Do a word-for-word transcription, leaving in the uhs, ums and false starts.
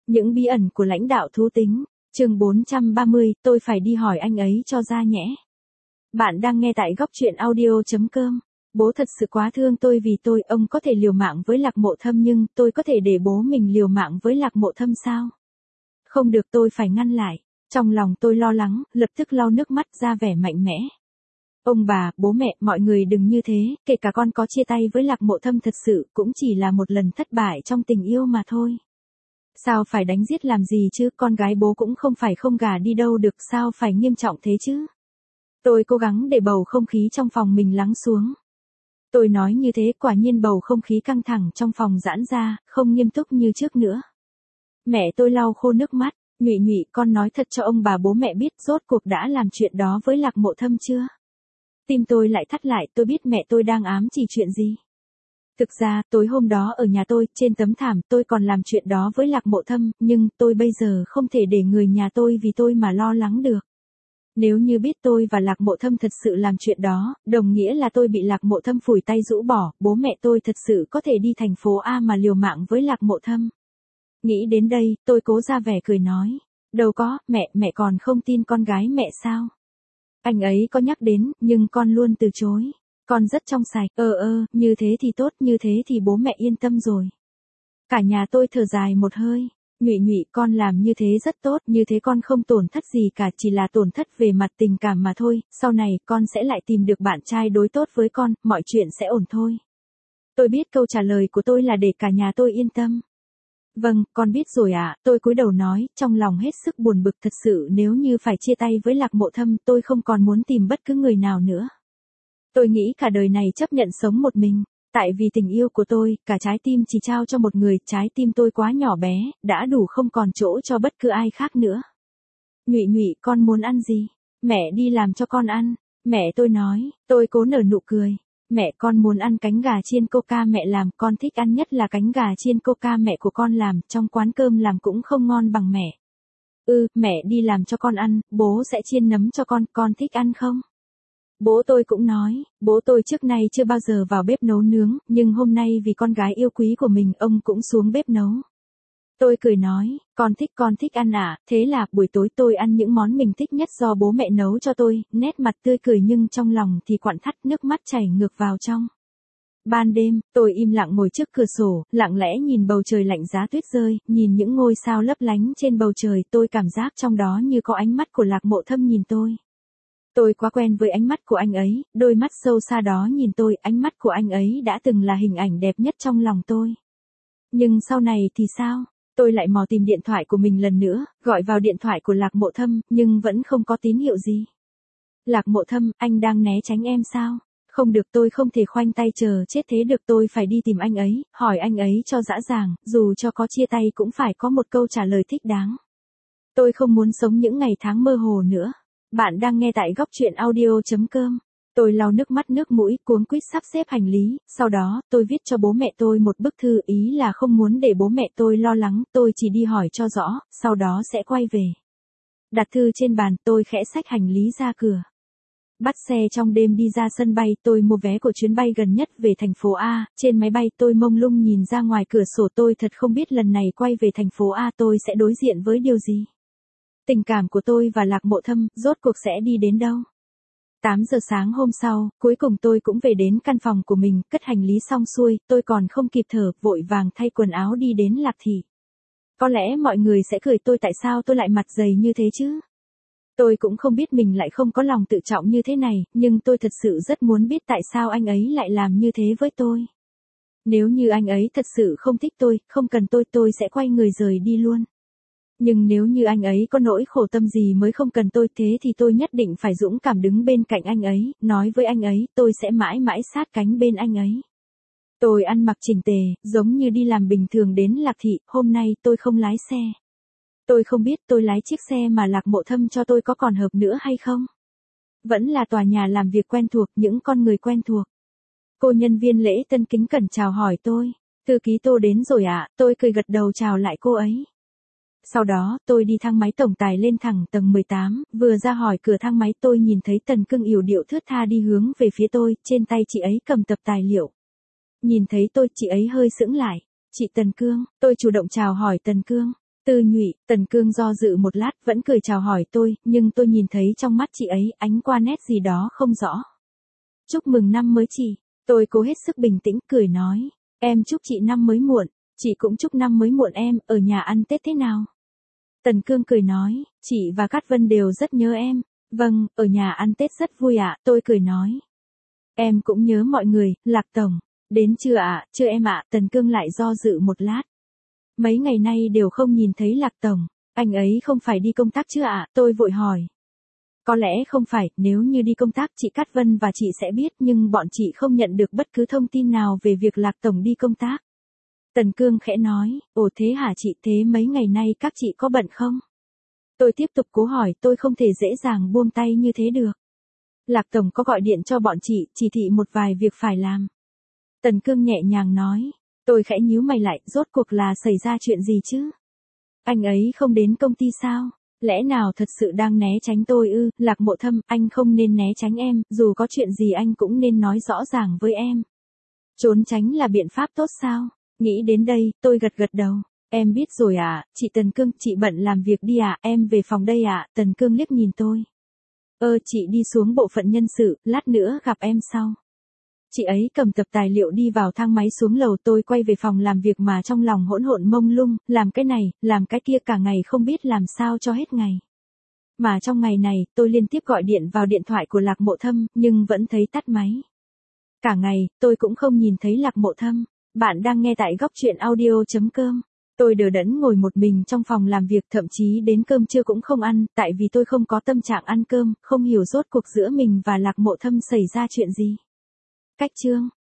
Những bí ẩn của lãnh đạo thú tính, chương bốn trăm ba mươi, tôi phải đi hỏi anh ấy cho ra nhẽ. Bạn đang nghe tại góc truyện audio chấm com. Bố thật sự quá thương tôi vì tôi, ông có thể liều mạng với Lạc Mộ Thâm nhưng tôi có thể để bố mình liều mạng với Lạc Mộ Thâm sao? Không được, tôi phải ngăn lại. Trong lòng tôi lo lắng, lập tức lau nước mắt ra vẻ mạnh mẽ. Ông bà, bố mẹ, mọi người đừng như thế, kể cả con có chia tay với Lạc Mộ Thâm thật sự cũng chỉ là một lần thất bại trong tình yêu mà thôi. Sao phải đánh giết làm gì chứ, con gái bố cũng không phải không gả đi đâu được, sao phải nghiêm trọng thế chứ? Tôi cố gắng để bầu không khí trong phòng mình lắng xuống. Tôi nói như thế, quả nhiên bầu không khí căng thẳng trong phòng giãn ra, không nghiêm túc như trước nữa. Mẹ tôi lau khô nước mắt, Nhụy Nhụy, con nói thật cho ông bà bố mẹ biết rốt cuộc đã làm chuyện đó với Lạc Mộ Thâm chưa? Tim tôi lại thắt lại, tôi biết mẹ tôi đang ám chỉ chuyện gì. Thực ra, tối hôm đó ở nhà tôi, trên tấm thảm, tôi còn làm chuyện đó với Lạc Mộ Thâm, nhưng tôi bây giờ không thể để người nhà tôi vì tôi mà lo lắng được. Nếu như biết tôi và Lạc Mộ Thâm thật sự làm chuyện đó, đồng nghĩa là tôi bị Lạc Mộ Thâm phủi tay rũ bỏ, bố mẹ tôi thật sự có thể đi thành phố A mà liều mạng với Lạc Mộ Thâm. Nghĩ đến đây, tôi cố ra vẻ cười nói. Đâu có, mẹ, mẹ còn không tin con gái mẹ sao? Anh ấy có nhắc đến, nhưng con luôn từ chối. Con rất trong sạch, ơ ơ, như thế thì tốt, như thế thì bố mẹ yên tâm rồi. Cả nhà tôi thở dài một hơi. Nhụy Nhụy, con làm như thế rất tốt, như thế con không tổn thất gì cả, chỉ là tổn thất về mặt tình cảm mà thôi, sau này con sẽ lại tìm được bạn trai đối tốt với con, mọi chuyện sẽ ổn thôi. Tôi biết câu trả lời của tôi là để cả nhà tôi yên tâm. Vâng, con biết rồi ạ, à, tôi cúi đầu nói, trong lòng hết sức buồn bực, thật sự nếu như phải chia tay với Lạc Mộ Thâm, tôi không còn muốn tìm bất cứ người nào nữa. Tôi nghĩ cả đời này chấp nhận sống một mình, tại vì tình yêu của tôi, cả trái tim chỉ trao cho một người, trái tim tôi quá nhỏ bé, đã đủ không còn chỗ cho bất cứ ai khác nữa. Nhụy Nhụy, con muốn ăn gì? Mẹ đi làm cho con ăn. Mẹ tôi nói, tôi cố nở nụ cười. Mẹ, con muốn ăn cánh gà chiên coca mẹ làm, con thích ăn nhất là cánh gà chiên coca mẹ của con làm, trong quán cơm làm cũng không ngon bằng mẹ. Ừ, mẹ đi làm cho con ăn, bố sẽ chiên nấm cho con, con thích ăn không? Bố tôi cũng nói, bố tôi trước nay chưa bao giờ vào bếp nấu nướng, nhưng hôm nay vì con gái yêu quý của mình, ông cũng xuống bếp nấu. Tôi cười nói, con thích con thích ăn à, thế là buổi tối tôi ăn những món mình thích nhất do bố mẹ nấu cho tôi, nét mặt tươi cười nhưng trong lòng thì quặn thắt, nước mắt chảy ngược vào trong. Ban đêm, tôi im lặng ngồi trước cửa sổ, lặng lẽ nhìn bầu trời lạnh giá tuyết rơi, nhìn những ngôi sao lấp lánh trên bầu trời, tôi cảm giác trong đó như có ánh mắt của Lạc Mộ Thâm nhìn tôi. Tôi quá quen với ánh mắt của anh ấy, đôi mắt sâu xa đó nhìn tôi, ánh mắt của anh ấy đã từng là hình ảnh đẹp nhất trong lòng tôi. Nhưng sau này thì sao? Tôi lại mò tìm điện thoại của mình lần nữa, gọi vào điện thoại của Lạc Mộ Thâm, nhưng vẫn không có tín hiệu gì. Lạc Mộ Thâm, anh đang né tránh em sao? Không được, tôi không thể khoanh tay chờ chết thế được, tôi phải đi tìm anh ấy, hỏi anh ấy cho rõ ràng, dù cho có chia tay cũng phải có một câu trả lời thích đáng. Tôi không muốn sống những ngày tháng mơ hồ nữa. Bạn đang nghe tại góc truyện audio chấm com. Tôi lau nước mắt nước mũi, cuống quýt sắp xếp hành lý, sau đó, tôi viết cho bố mẹ tôi một bức thư, ý là không muốn để bố mẹ tôi lo lắng, tôi chỉ đi hỏi cho rõ, sau đó sẽ quay về. Đặt thư trên bàn, tôi khẽ xách hành lý ra cửa. Bắt xe trong đêm đi ra sân bay, tôi mua vé của chuyến bay gần nhất về thành phố A, trên máy bay tôi mông lung nhìn ra ngoài cửa sổ, tôi thật không biết lần này quay về thành phố A tôi sẽ đối diện với điều gì. Tình cảm của tôi và Lạc Mộ Thâm, rốt cuộc sẽ đi đến đâu? tám giờ sáng hôm sau, cuối cùng tôi cũng về đến căn phòng của mình, cất hành lý xong xuôi, tôi còn không kịp thở, vội vàng thay quần áo đi đến Lạc Thị. Có lẽ mọi người sẽ cười tôi tại sao tôi lại mặt dày như thế chứ? Tôi cũng không biết mình lại không có lòng tự trọng như thế này, nhưng tôi thật sự rất muốn biết tại sao anh ấy lại làm như thế với tôi. Nếu như anh ấy thật sự không thích tôi, không cần tôi, tôi sẽ quay người rời đi luôn. Nhưng nếu như anh ấy có nỗi khổ tâm gì mới không cần tôi, thế thì tôi nhất định phải dũng cảm đứng bên cạnh anh ấy, nói với anh ấy, tôi sẽ mãi mãi sát cánh bên anh ấy. Tôi ăn mặc chỉnh tề, giống như đi làm bình thường đến Lạc Thị, hôm nay tôi không lái xe. Tôi không biết tôi lái chiếc xe mà Lạc Mộ Thâm cho tôi có còn hợp nữa hay không. Vẫn là tòa nhà làm việc quen thuộc, những con người quen thuộc. Cô nhân viên lễ tân kính cẩn chào hỏi tôi, thư ký Tô đến rồi ạ, à? Tôi cười gật đầu chào lại cô ấy. Sau đó, tôi đi thang máy tổng tài lên thẳng tầng mười tám, vừa ra khỏi cửa thang máy tôi nhìn thấy Tần Cương yểu điệu thướt tha đi hướng về phía tôi, trên tay chị ấy cầm tập tài liệu. Nhìn thấy tôi, chị ấy hơi sững lại. Chị Tần Cương, tôi chủ động chào hỏi Tần Cương. Tư Nhụy, Tần Cương do dự một lát vẫn cười chào hỏi tôi, nhưng tôi nhìn thấy trong mắt chị ấy ánh qua nét gì đó không rõ. Chúc mừng năm mới chị, tôi cố hết sức bình tĩnh cười nói. Em chúc chị năm mới muộn, chị cũng chúc năm mới muộn em, ở nhà ăn Tết thế nào? Tần Cương cười nói, chị và Cát Vân đều rất nhớ em. Vâng, ở nhà ăn Tết rất vui ạ, tôi cười nói. Em cũng nhớ mọi người, Lạc Tổng. Đến chưa ạ, chưa em ạ, Tần Cương lại do dự một lát. Mấy ngày nay đều không nhìn thấy Lạc Tổng, anh ấy không phải đi công tác chứ ạ, tôi vội hỏi. Có lẽ không phải, nếu như đi công tác chị Cát Vân và chị sẽ biết nhưng bọn chị không nhận được bất cứ thông tin nào về việc Lạc Tổng đi công tác. Tần Cương khẽ nói, ồ thế hả chị, thế mấy ngày nay các chị có bận không? Tôi tiếp tục cố hỏi, tôi không thể dễ dàng buông tay như thế được. Lạc Tổng có gọi điện cho bọn chị, chỉ thị một vài việc phải làm. Tần Cương nhẹ nhàng nói, tôi khẽ nhíu mày lại, rốt cuộc là xảy ra chuyện gì chứ? Anh ấy không đến công ty sao? Lẽ nào thật sự đang né tránh tôi ư? Lạc Mộ Thâm, anh không nên né tránh em, dù có chuyện gì anh cũng nên nói rõ ràng với em. Trốn tránh là biện pháp tốt sao? Nghĩ đến đây, tôi gật gật đầu. Em biết rồi ạ, chị Tần Cương, chị bận làm việc đi ạ, em về phòng đây ạ, Tần Cương liếc nhìn tôi. Ơ chị đi xuống bộ phận nhân sự, lát nữa gặp em sau. Chị ấy cầm tập tài liệu đi vào thang máy xuống lầu, tôi quay về phòng làm việc mà trong lòng hỗn hộn mông lung, làm cái này, làm cái kia cả ngày không biết làm sao cho hết ngày. Mà trong ngày này, tôi liên tiếp gọi điện vào điện thoại của Lạc Mộ Thâm, nhưng vẫn thấy tắt máy. Cả ngày, tôi cũng không nhìn thấy Lạc Mộ Thâm. Bạn đang nghe tại góc truyện audio chấm com. Tôi đờ đẫn ngồi một mình trong phòng làm việc, thậm chí đến cơm trưa cũng không ăn, tại vì tôi không có tâm trạng ăn cơm, không hiểu rốt cuộc giữa mình và Lạc Mộ Thâm xảy ra chuyện gì. Cách chương